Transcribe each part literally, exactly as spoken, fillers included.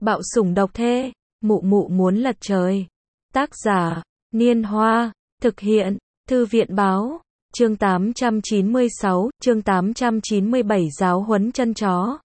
Bạo sủng độc thê, mụ mụ muốn lật trời. Tác giả, Niên Hoa, thực hiện, Thư viện Báo, chương tám trăm chín mươi sáu, chương tám trăm chín mươi bảy giáo huấn chân chó.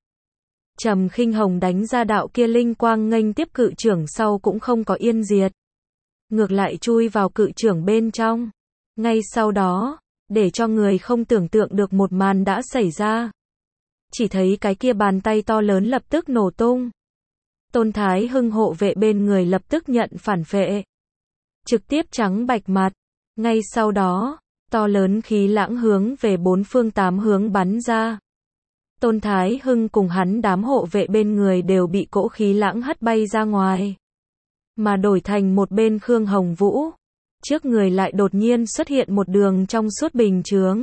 Trầm Khinh Hồng đánh ra đạo kia linh quang nghênh tiếp cự trưởng sau cũng không có yên diệt. Ngược lại chui vào cự trưởng bên trong. Ngay sau đó, để cho người không tưởng tượng được một màn đã xảy ra. Chỉ thấy cái kia bàn tay to lớn lập tức nổ tung. Tôn Thái Hưng hộ vệ bên người lập tức nhận phản phệ. Trực tiếp trắng bạch mặt. Ngay sau đó, to lớn khí lãng hướng về bốn phương tám hướng bắn ra. Tôn Thái Hưng cùng hắn đám hộ vệ bên người đều bị cỗ khí lãng hất bay ra ngoài. Mà đổi thành một bên Khương Hồng Vũ. Trước người lại đột nhiên xuất hiện một đường trong suốt bình chướng.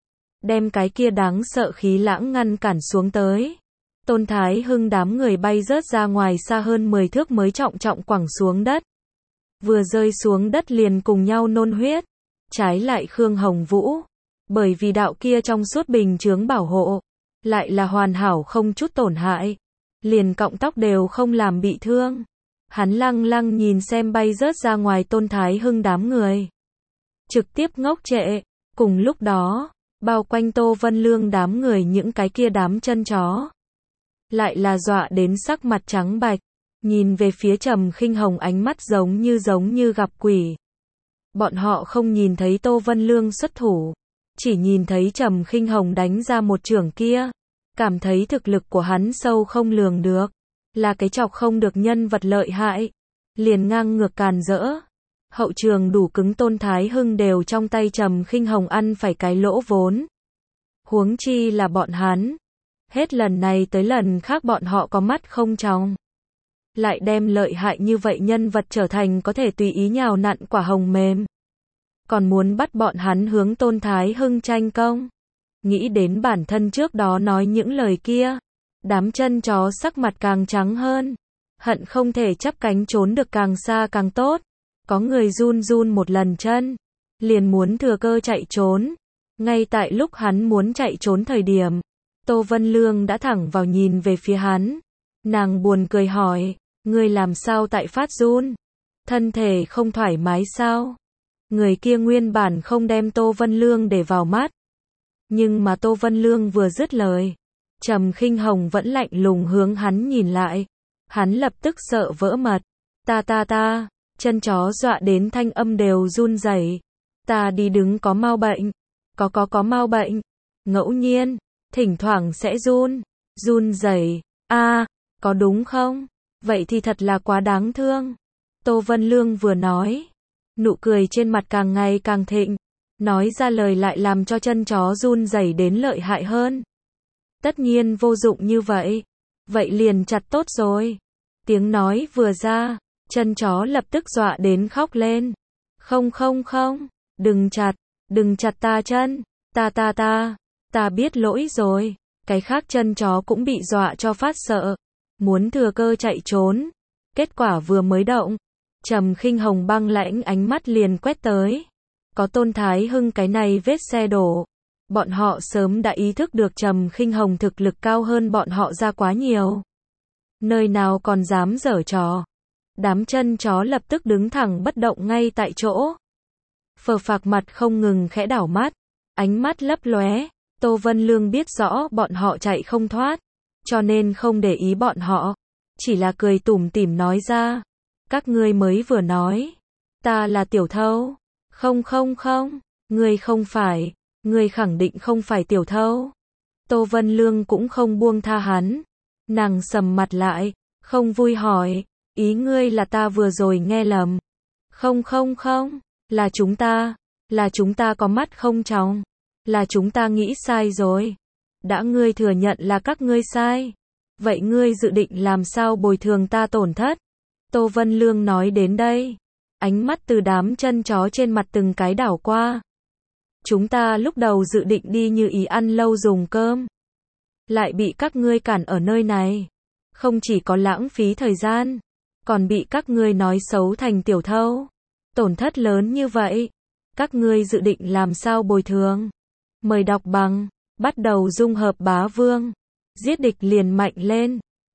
Đem cái kia đáng sợ khí lãng ngăn cản xuống tới. Tôn Thái Hưng đám người bay rớt ra ngoài xa hơn mười thước mới trọng trọng quẳng xuống đất. Vừa rơi xuống đất liền cùng nhau nôn huyết. Trái lại Khương Hồng Vũ. Bởi vì đạo kia trong suốt bình chướng bảo hộ. Lại là hoàn hảo không chút tổn hại. Liền cọng tóc đều không làm bị thương. Hắn lăng lăng nhìn xem bay rớt ra ngoài Tôn Thái Hưng đám người. Trực tiếp ngốc trệ. Cùng lúc đó, bao quanh Tô Vân Lương đám người những cái kia đám chân chó. Lại là dọa đến sắc mặt trắng bạch. Nhìn về phía Trầm Khinh Hồng ánh mắt giống như giống như gặp quỷ. Bọn họ không nhìn thấy Tô Vân Lương xuất thủ. Chỉ nhìn thấy Trầm Khinh Hồng đánh ra một chưởng kia. Cảm thấy thực lực của hắn sâu không lường được. Là cái chọc không được nhân vật lợi hại. Liền ngang ngược càn rỡ. Hậu trường đủ cứng Tôn Thái Hưng đều trong tay Trầm Khinh Hồng ăn phải cái lỗ vốn. Huống chi là bọn hắn. Hết lần này tới lần khác bọn họ có mắt không tròng. Lại đem lợi hại như vậy nhân vật trở thành có thể tùy ý nhào nặn quả hồng mềm. Còn muốn bắt bọn hắn hướng Tôn Thái Hưng tranh công. Nghĩ đến bản thân trước đó nói những lời kia. Đám chân chó sắc mặt càng trắng hơn. Hận không thể chắp cánh trốn được càng xa càng tốt. Có người run run một lần chân. Liền muốn thừa cơ chạy trốn. Ngay tại lúc hắn muốn chạy trốn thời điểm. Tô Vân Lương đã thẳng vào nhìn về phía hắn. Nàng buồn cười hỏi. Ngươi làm sao tại phát run? Thân thể không thoải mái sao? Người kia nguyên bản không đem Tô Vân Lương để vào mắt. Nhưng mà Tô Vân Lương vừa dứt lời. Trầm Khinh Hồng vẫn lạnh lùng hướng hắn nhìn lại. Hắn lập tức sợ vỡ mật. Ta ta ta, chân chó dọa đến thanh âm đều run rẩy. Ta đi đứng có mau bệnh. Có có có mau bệnh. Ngẫu nhiên, thỉnh thoảng sẽ run. Run rẩy. A, có đúng không? Vậy thì thật là quá đáng thương. Tô Vân Lương vừa nói. Nụ cười trên mặt càng ngày càng thịnh. Nói ra lời lại làm cho chân chó run rẩy đến lợi hại hơn. Tất nhiên vô dụng như vậy. Vậy liền chặt tốt rồi. Tiếng nói vừa ra. Chân chó lập tức dọa đến khóc lên. Không không không. Đừng chặt. Đừng chặt ta chân. Ta ta ta. Ta biết lỗi rồi. Cái khác chân chó cũng bị dọa cho phát sợ. Muốn thừa cơ chạy trốn. Kết quả vừa mới động. Trầm Khinh Hồng băng lãnh ánh mắt liền quét tới. Có Tôn Thái Hưng cái này vết xe đổ. Bọn họ sớm đã ý thức được Trầm Khinh Hồng thực lực cao hơn bọn họ ra quá nhiều. Nơi nào còn dám giở trò. Đám chân chó lập tức đứng thẳng bất động ngay tại chỗ. Phờ phạc mặt không ngừng khẽ đảo mắt. Ánh mắt lấp lóe. Tô Vân Lương biết rõ bọn họ chạy không thoát. Cho nên không để ý bọn họ. Chỉ là cười tủm tỉm nói ra. Các ngươi mới vừa nói. Ta là tiểu thâu. Không không không. Ngươi không phải. Ngươi khẳng định không phải tiểu thâu. Tô Vân Lương cũng không buông tha hắn. Nàng sầm mặt lại. Không vui hỏi. Ý ngươi là ta vừa rồi nghe lầm. Không không không. Là chúng ta. Là chúng ta có mắt không tròng. Là chúng ta nghĩ sai rồi. Đã ngươi thừa nhận là các ngươi sai. Vậy ngươi dự định làm sao bồi thường ta tổn thất? Tô Vân Lương nói đến đây. Ánh mắt từ đám chân chó trên mặt từng cái đảo qua. Chúng ta lúc đầu dự định đi Như Ý ăn lâu dùng cơm. Lại bị các ngươi cản ở nơi này. Không chỉ có lãng phí thời gian. Còn bị các ngươi nói xấu thành tiểu thâu. Tổn thất lớn như vậy. Các ngươi dự định làm sao bồi thường? Mời đọc bằng. Bắt đầu dung hợp bá vương. Giết địch liền mạnh lên.